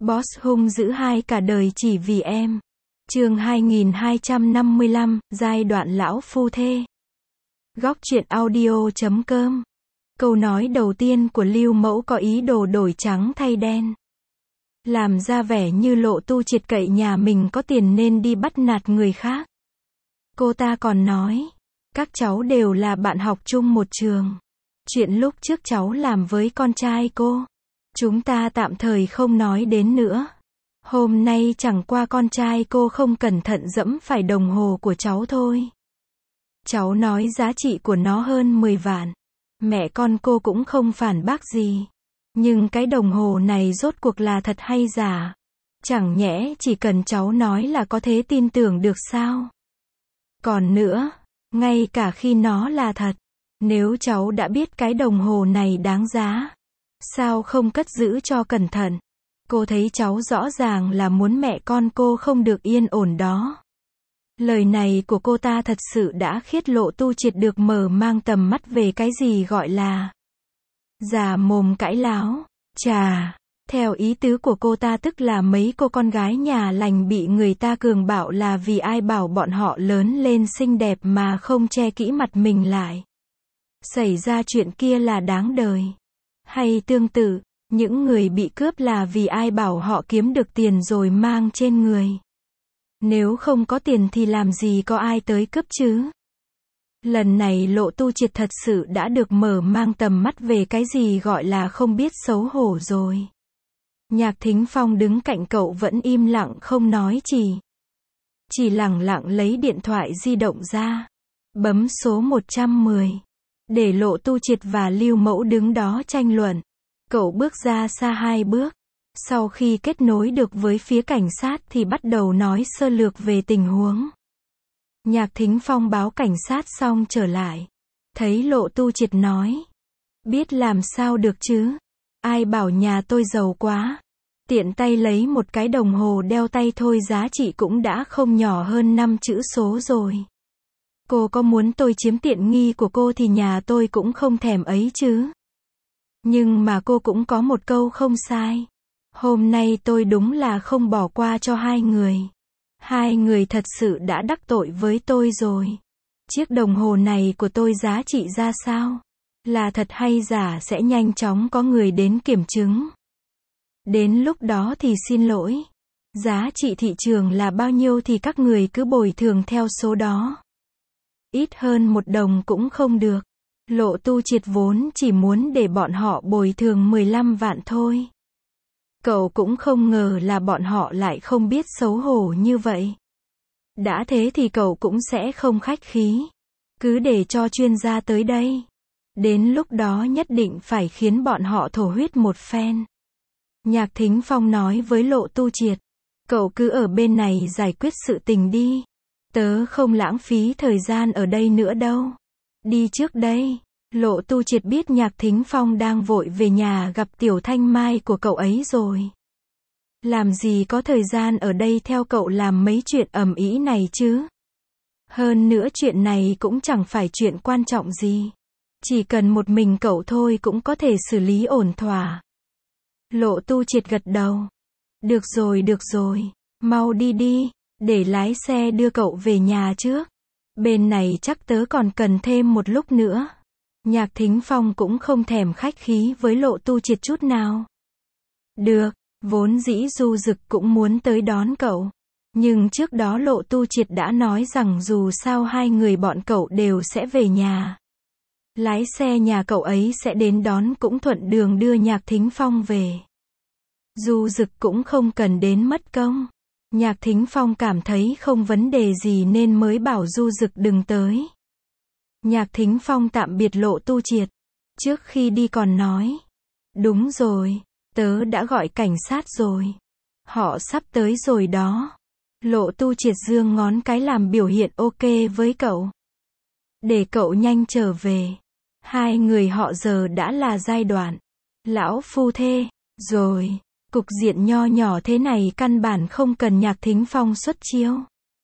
Boss hung dữ hai cả đời chỉ vì em. Chương 2255, giai đoạn lão phu thê. Góc truyện audio.com. Câu nói đầu tiên của Lưu Mẫu có ý đồ đổi trắng thay đen. Làm ra vẻ như Lộ Tu Triệt cậy nhà mình có tiền nên đi bắt nạt người khác. Cô ta còn nói, các cháu đều là bạn học chung một trường. Chuyện lúc trước cháu làm với con trai cô, chúng ta tạm thời không nói đến nữa. Hôm nay chẳng qua con trai cô không cẩn thận dẫm phải đồng hồ của cháu thôi. Cháu nói giá trị của nó hơn 10 vạn. Mẹ con cô cũng không phản bác gì. Nhưng cái đồng hồ này rốt cuộc là thật hay giả? Chẳng nhẽ chỉ cần cháu nói là có thể tin tưởng được sao? Còn nữa, ngay cả khi nó là thật, nếu cháu đã biết cái đồng hồ này đáng giá, sao không cất giữ cho cẩn thận? Cô thấy cháu rõ ràng là muốn mẹ con cô không được yên ổn đó. Lời này của cô ta thật sự đã khiết Lộ Tu Triệt được mở mang tầm mắt về cái gì gọi là già mồm cãi láo. Chà, theo ý tứ của cô ta tức là mấy cô con gái nhà lành bị người ta cường bạo là vì ai bảo bọn họ lớn lên xinh đẹp mà không che kỹ mặt mình lại. Xảy ra chuyện kia là đáng đời. Hay tương tự, những người bị cướp là vì ai bảo họ kiếm được tiền rồi mang trên người. Nếu không có tiền thì làm gì có ai tới cướp chứ? Lần này Lộ Tu Triệt thật sự đã được mở mang tầm mắt về cái gì gọi là không biết xấu hổ rồi. Nhạc Thính Phong đứng cạnh cậu vẫn im lặng không nói chỉ lẳng lặng lấy điện thoại di động ra, bấm số 110, để Lộ Tu Triệt và Lưu Mẫu đứng đó tranh luận. Cậu bước ra xa 2 bước. Sau khi kết nối được với phía cảnh sát thì bắt đầu nói sơ lược về tình huống. Nhạc Thính Phong báo cảnh sát xong trở lại. Thấy Lộ Tu Triệt nói, biết làm sao được chứ? Ai bảo nhà tôi giàu quá. Tiện tay lấy một cái đồng hồ đeo tay thôi giá trị cũng đã không nhỏ hơn 5 chữ số rồi. Cô có muốn tôi chiếm tiện nghi của cô thì nhà tôi cũng không thèm ấy chứ. Nhưng mà cô cũng có một câu không sai. Hôm nay tôi đúng là không bỏ qua cho hai người. Hai người thật sự đã đắc tội với tôi rồi. Chiếc đồng hồ này của tôi giá trị ra sao? Là thật hay giả sẽ nhanh chóng có người đến kiểm chứng. Đến lúc đó thì xin lỗi. Giá trị thị trường là bao nhiêu thì các người cứ bồi thường theo số đó. Ít hơn 1 đồng cũng không được. Lộ Tu Triệt vốn chỉ muốn để bọn họ bồi thường 15 vạn thôi. Cậu cũng không ngờ là bọn họ lại không biết xấu hổ như vậy. Đã thế thì cậu cũng sẽ không khách khí. Cứ để cho chuyên gia tới đây. Đến lúc đó nhất định phải khiến bọn họ thổ huyết một phen. Nhạc Thính Phong nói với Lộ Tu Triệt, cậu cứ ở bên này giải quyết sự tình đi. Tớ không lãng phí thời gian ở đây nữa đâu. Đi trước đây. Lộ Tu Triệt biết Nhạc Thính Phong đang vội về nhà gặp Tiểu Thanh Mai của cậu ấy rồi. Làm gì có thời gian ở đây theo cậu làm mấy chuyện ầm ĩ này chứ. Hơn nữa chuyện này cũng chẳng phải chuyện quan trọng gì. Chỉ cần một mình cậu thôi cũng có thể xử lý ổn thỏa. Lộ Tu Triệt gật đầu. Được rồi, mau đi đi, để lái xe đưa cậu về nhà trước. Bên này chắc tớ còn cần thêm một lúc nữa. Nhạc Thính Phong cũng không thèm khách khí với Lộ Tu Triệt chút nào. Được, vốn dĩ Du Dực cũng muốn tới đón cậu. Nhưng trước đó Lộ Tu Triệt đã nói rằng dù sao hai người bọn cậu đều sẽ về nhà. Lái xe nhà cậu ấy sẽ đến đón cũng thuận đường đưa Nhạc Thính Phong về. Du Dực cũng không cần đến mất công. Nhạc Thính Phong cảm thấy không vấn đề gì nên mới bảo Du Dực đừng tới. Nhạc Thính Phong tạm biệt Lộ Tu Triệt. Trước khi đi còn nói, đúng rồi, tớ đã gọi cảnh sát rồi. Họ sắp tới rồi đó. Lộ Tu Triệt giương ngón cái làm biểu hiện ok với cậu. Để cậu nhanh trở về. Hai người họ giờ đã là giai đoạn lão phu thê rồi. Cục diện nho nhỏ thế này căn bản không cần Nhạc Thính Phong xuất chiêu.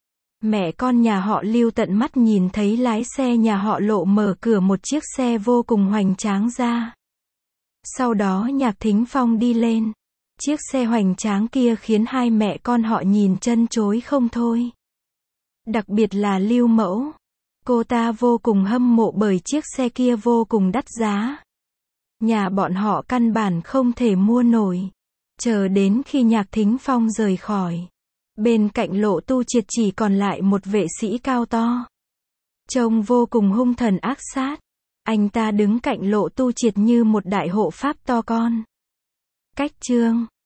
Mẹ con nhà họ Lưu tận mắt nhìn thấy lái xe nhà họ Lộ mở cửa một chiếc xe vô cùng hoành tráng ra. Sau đó Nhạc Thính Phong đi lên. Chiếc xe hoành tráng kia khiến hai mẹ con họ nhìn chân chối không thôi. Đặc biệt là Lưu Mẫu. Cô ta vô cùng hâm mộ bởi chiếc xe kia vô cùng đắt giá. Nhà bọn họ căn bản không thể mua nổi. Chờ đến khi Nhạc Thính Phong rời khỏi. Bên cạnh Lộ Tu Triệt chỉ còn lại một vệ sĩ cao to. Trông vô cùng hung thần ác sát. Anh ta đứng cạnh Lộ Tu Triệt như một đại hộ pháp to con. Cách chương